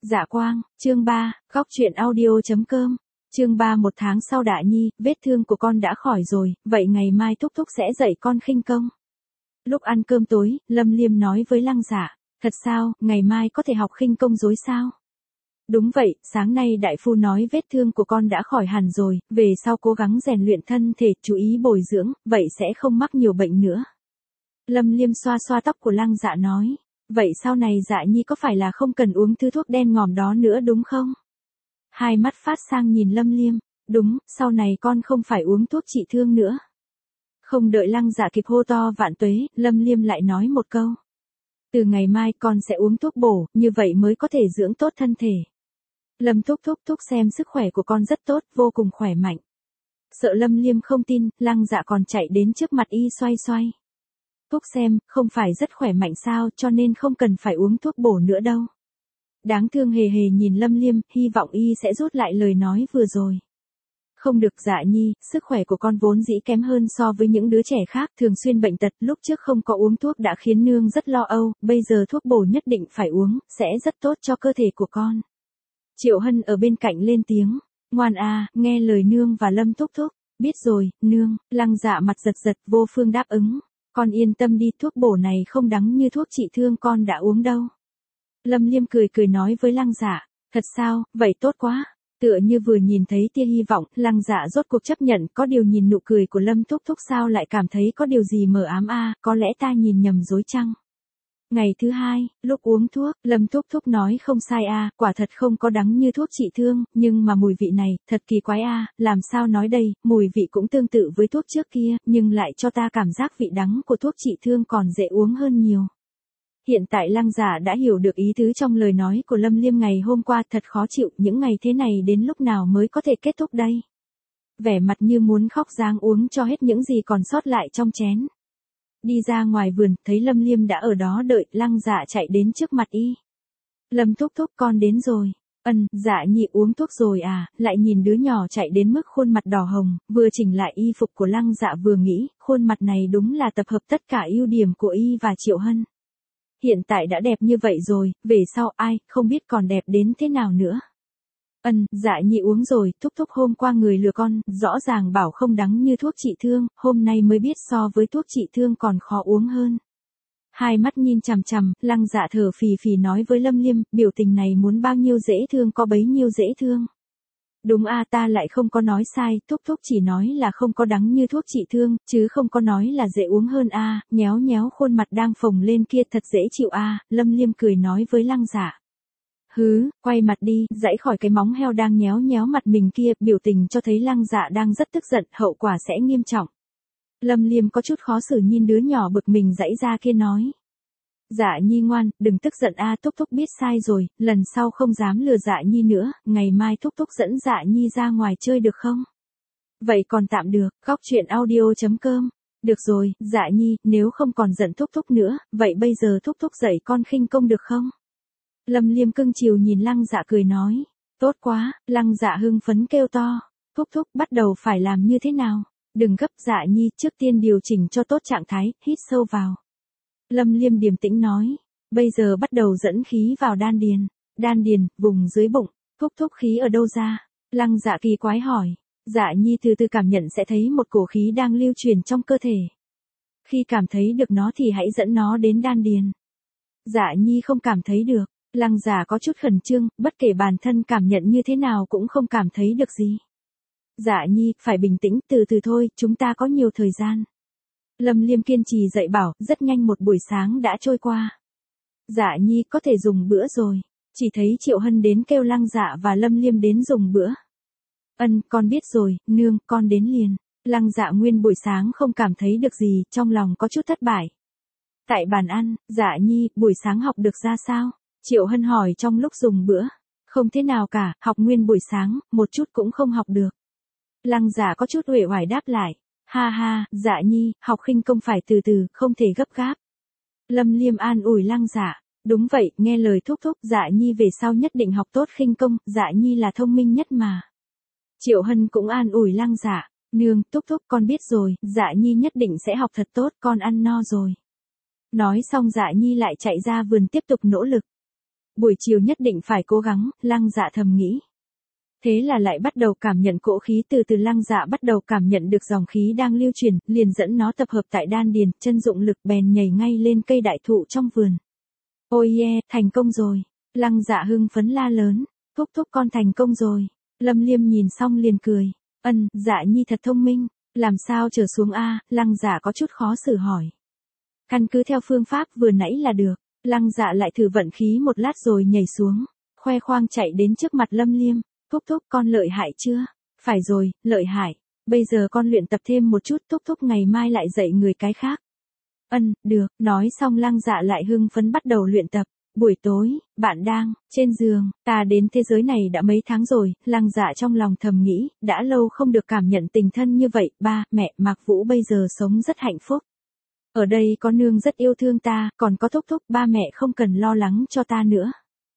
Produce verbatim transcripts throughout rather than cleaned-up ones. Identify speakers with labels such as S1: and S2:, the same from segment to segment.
S1: Dạ Quang, chương ba, góc truyện audio.com. Chương ba Một tháng sau Đại Nhi, vết thương của con đã khỏi rồi, vậy ngày mai Thúc Thúc sẽ dạy con khinh công. Lúc ăn cơm tối, Lâm Liêm nói với Lăng Dạ, thật sao, ngày mai có thể học khinh công rồi sao? Đúng vậy, sáng nay đại phu nói vết thương của con đã khỏi hẳn rồi, về sau cố gắng rèn luyện thân thể, chú ý bồi dưỡng, vậy sẽ không mắc nhiều bệnh nữa. Lâm Liêm xoa xoa tóc của Lăng Dạ nói, vậy sau này Dạ Nhi có phải là không cần uống thứ thuốc đen ngòm đó nữa đúng không? Hai mắt phát sang nhìn Lâm Liêm, đúng, sau này con không phải uống thuốc trị thương nữa. Không đợi Lăng Dạ kịp hô to vạn tuế, Lâm Liêm lại nói một câu. Từ ngày mai con sẽ uống thuốc bổ, như vậy mới có thể dưỡng tốt thân thể. Lâm Thúc Thúc Thúc xem sức khỏe của con rất tốt, vô cùng khỏe mạnh. Sợ Lâm Liêm không tin, Lăng Dạ còn chạy đến trước mặt y xoay xoay. Thúc xem, không phải rất khỏe mạnh sao, cho nên không cần phải uống thuốc bổ nữa đâu. Đáng thương hề hề nhìn Lâm Liêm, hy vọng y sẽ rút lại lời nói vừa rồi. Không được Dạ Nhi, sức khỏe của con vốn dĩ kém hơn so với những đứa trẻ khác, thường xuyên bệnh tật, lúc trước không có uống thuốc đã khiến nương rất lo âu, bây giờ thuốc bổ nhất định phải uống, sẽ rất tốt cho cơ thể của con. Triệu Hân ở bên cạnh lên tiếng, ngoan à, nghe lời nương và Lâm Thúc Thúc, biết rồi, nương. Lăng Dạ mặt giật giật, vô phương đáp ứng, con yên tâm đi, thuốc bổ này không đắng như thuốc trị thương con đã uống đâu. Lâm Liêm cười cười nói với Lăng Dạ, thật sao, vậy tốt quá. Tựa như vừa nhìn thấy tia hy vọng, Lăng Dạ rốt cuộc chấp nhận, có điều nhìn nụ cười của Lâm Thúc Thúc sao lại cảm thấy có điều gì mờ ám a, có lẽ ta nhìn nhầm dối chăng? Ngày thứ hai, lúc uống thuốc, Lâm Thúc Thúc nói không sai a, quả thật không có đắng như thuốc trị thương, nhưng mà mùi vị này, thật kỳ quái a, làm sao nói đây, mùi vị cũng tương tự với thuốc trước kia, nhưng lại cho ta cảm giác vị đắng của thuốc trị thương còn dễ uống hơn nhiều. Hiện tại Lăng Dạ đã hiểu được ý tứ trong lời nói của Lâm Liêm ngày hôm qua, thật khó chịu, những ngày thế này đến lúc nào mới có thể kết thúc đây. Vẻ mặt như muốn khóc dáng uống cho hết những gì còn sót lại trong chén. Đi ra ngoài vườn, thấy Lâm Liêm đã ở đó đợi, Lăng Dạ chạy đến trước mặt y. Lâm Thúc Thúc con đến rồi. Ân, Dạ Nhi uống thuốc rồi à, lại nhìn đứa nhỏ chạy đến mức khuôn mặt đỏ hồng, vừa chỉnh lại y phục của Lăng Dạ vừa nghĩ, khuôn mặt này đúng là tập hợp tất cả ưu điểm của y và Triệu Hân. Hiện tại đã đẹp như vậy rồi, về sau ai, không biết còn đẹp đến thế nào nữa. Ân, Dạ Nhi uống rồi, Thúc Thúc hôm qua người lừa con, rõ ràng bảo không đắng như thuốc trị thương, hôm nay mới biết so với thuốc trị thương còn khó uống hơn. Hai mắt nhìn chằm chằm, Lăng Dạ thở phì phì nói với Lâm Liêm, biểu tình này muốn bao nhiêu dễ thương có bấy nhiêu dễ thương. Đúng a, ta lại không có nói sai, Thúc Thúc chỉ nói là không có đắng như thuốc trị thương, chứ không có nói là dễ uống hơn a, à, nhéo nhéo khuôn mặt đang phồng lên kia thật dễ chịu a, à, Lâm Liêm cười nói với Lăng Dạ. Hứ, quay mặt đi, dãy khỏi cái móng heo đang nhéo nhéo mặt mình kia, biểu tình cho thấy Lăng Dạ đang rất tức giận, hậu quả sẽ nghiêm trọng. Lâm Liêm có chút khó xử nhìn đứa nhỏ bực mình dãy ra kia nói. Dạ Nhi ngoan, đừng tức giận a, Thúc Thúc biết sai rồi, lần sau không dám lừa Dạ Nhi nữa, ngày mai Thúc Thúc dẫn Dạ Nhi ra ngoài chơi được không? Vậy còn tạm được, góc truyện audio.com. Được rồi, Dạ Nhi, nếu không còn giận Thúc Thúc nữa, vậy bây giờ Thúc Thúc dạy con khinh công được không? Lâm Liêm cưng chiều nhìn Lăng Dạ cười nói. Tốt quá, Lăng Dạ hưng phấn kêu to. Thúc Thúc bắt đầu phải làm như thế nào? Đừng gấp Dạ Nhi, trước tiên điều chỉnh cho tốt trạng thái, hít sâu vào. Lâm Liêm điềm tĩnh nói, bây giờ bắt đầu dẫn khí vào đan điền, đan điền, vùng dưới bụng, Thúc Thúc khí ở đâu ra? Lăng Dạ kỳ quái hỏi, Dạ Nhi từ từ cảm nhận sẽ thấy một cổ khí đang lưu truyền trong cơ thể. Khi cảm thấy được nó thì hãy dẫn nó đến đan điền. Dạ Nhi không cảm thấy được, Lăng Dạ có chút khẩn trương, bất kể bản thân cảm nhận như thế nào cũng không cảm thấy được gì. Dạ Nhi, phải bình tĩnh, từ từ thôi, chúng ta có nhiều thời gian. Lâm Liêm kiên trì dạy bảo, rất nhanh một buổi sáng đã trôi qua. Dạ Nhi có thể dùng bữa rồi. Chỉ thấy Triệu Hân đến kêu Lăng Dạ và Lâm Liêm đến dùng bữa. Ân, con biết rồi, nương, con đến liền. Lăng Dạ nguyên buổi sáng không cảm thấy được gì, trong lòng có chút thất bại. Tại bàn ăn, Dạ Nhi, buổi sáng học được ra sao? Triệu Hân hỏi trong lúc dùng bữa. Không thế nào cả, học nguyên buổi sáng, một chút cũng không học được. Lăng Dạ có chút uể oải đáp lại. Ha ha, Dạ Nhi, học khinh công phải từ từ, không thể gấp gáp. Lâm Liêm an ủi Lăng Dạ. Đúng vậy, nghe lời Thúc Thúc, Dạ Nhi về sau nhất định học tốt khinh công, Dạ Nhi là thông minh nhất mà. Triệu Hân cũng an ủi Lăng Dạ. Nương, Thúc Thúc con biết rồi, Dạ Nhi nhất định sẽ học thật tốt, con ăn no rồi. Nói xong Dạ Nhi lại chạy ra vườn tiếp tục nỗ lực. buổi chiều nhất định phải cố gắng, Lăng Dạ thầm nghĩ. Thế là lại bắt đầu cảm nhận cỗ khí từ từ Lăng Dạ bắt đầu cảm nhận được dòng khí đang lưu truyền, liền dẫn nó tập hợp tại đan điền, chân dụng lực bèn nhảy ngay lên cây đại thụ trong vườn. Ôi yeah, thành công rồi. Lăng Dạ hưng phấn la lớn, thúc thúc con thành công rồi. Lâm Liêm nhìn xong liền cười, ân, Dạ nhi thật thông minh, làm sao trở xuống a? Lăng Dạ có chút khó xử hỏi. Căn cứ theo phương pháp vừa nãy là được. Lăng Dạ lại thử vận khí một lát rồi nhảy xuống, khoe khoang chạy đến trước mặt Lâm Liêm, thúc thúc con lợi hại chưa? Phải rồi, lợi hại, bây giờ con luyện tập thêm một chút, thúc thúc ngày mai lại dạy người cái khác. Ân, được, nói xong Lăng Dạ lại hưng phấn bắt đầu luyện tập. Buổi tối, bạn đang trên giường, ta đến thế giới này đã mấy tháng rồi, Lăng Dạ trong lòng thầm nghĩ, đã lâu không được cảm nhận tình thân như vậy, ba, mẹ, Mạc Vũ bây giờ sống rất hạnh phúc. Ở đây có nương rất yêu thương ta, còn có thúc thúc, ba mẹ không cần lo lắng cho ta nữa.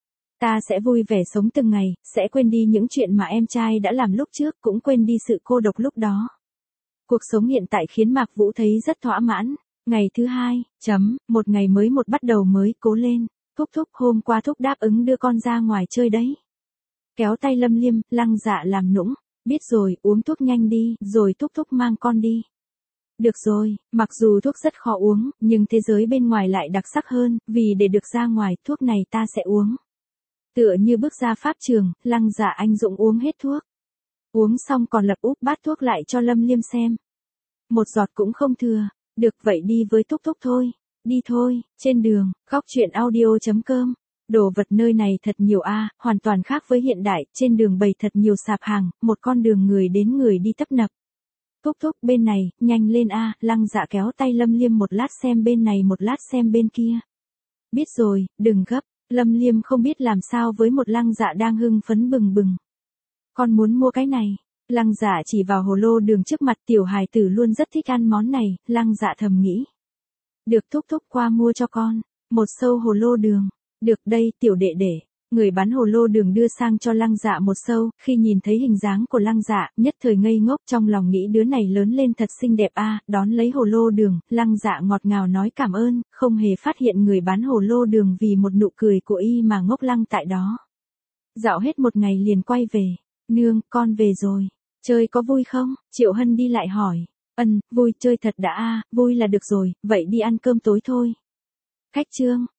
S1: Ta sẽ vui vẻ sống từng ngày, sẽ quên đi những chuyện mà em trai đã làm lúc trước, cũng quên đi sự cô độc lúc đó. Cuộc sống hiện tại khiến Mạc Vũ thấy rất thỏa mãn. Ngày thứ hai, chấm, một ngày mới một bắt đầu mới, cố lên. Thúc thúc, hôm qua thúc đáp ứng đưa con ra ngoài chơi đấy. Kéo tay Lâm Liêm, Lăng Dạ làm nũng, biết rồi, uống thuốc nhanh đi, rồi thúc thúc mang con đi. Được rồi, mặc dù thuốc rất khó uống, nhưng thế giới bên ngoài lại đặc sắc hơn, vì để được ra ngoài, thuốc này ta sẽ uống. Tựa như bước ra pháp trường, Lăng Dạ anh dũng uống hết thuốc. Uống xong còn lập úp bát thuốc lại cho Lâm Liêm xem. Một giọt cũng không thừa, được vậy đi với thúc thúc thôi. Đi thôi, trên đường, góc chuyện audio chấm com. Đồ vật nơi này thật nhiều a, hoàn toàn khác với hiện đại, trên đường bày thật nhiều sạp hàng, một con đường người đến người đi tấp nập. Thúc thúc bên này, nhanh lên a, Lăng Dạ kéo tay Lâm Liêm một lát xem bên này một lát xem bên kia. Biết rồi, đừng gấp, Lâm Liêm không biết làm sao với một Lăng Dạ đang hưng phấn bừng bừng. Con muốn mua cái này. Lăng Dạ chỉ vào hồ lô đường trước mặt, tiểu hài tử luôn rất thích ăn món này, Lăng Dạ thầm nghĩ. Được thúc thúc qua mua cho con, một sâu hồ lô đường. Được đây tiểu đệ đệ. Người bán hồ lô đường đưa sang cho Lăng Dạ một sâu, khi nhìn thấy hình dáng của Lăng Dạ, nhất thời ngây ngốc trong lòng nghĩ đứa này lớn lên thật xinh đẹp a, đón lấy hồ lô đường, Lăng Dạ ngọt ngào nói cảm ơn, không hề phát hiện người bán hồ lô đường vì một nụ cười của y mà ngốc lăng tại đó. Dạo hết một ngày liền quay về, nương, con về rồi, chơi có vui không? Triệu Hân đi lại hỏi, ân, vui chơi thật đã a, vui là được rồi, vậy đi ăn cơm tối thôi. Khách trương.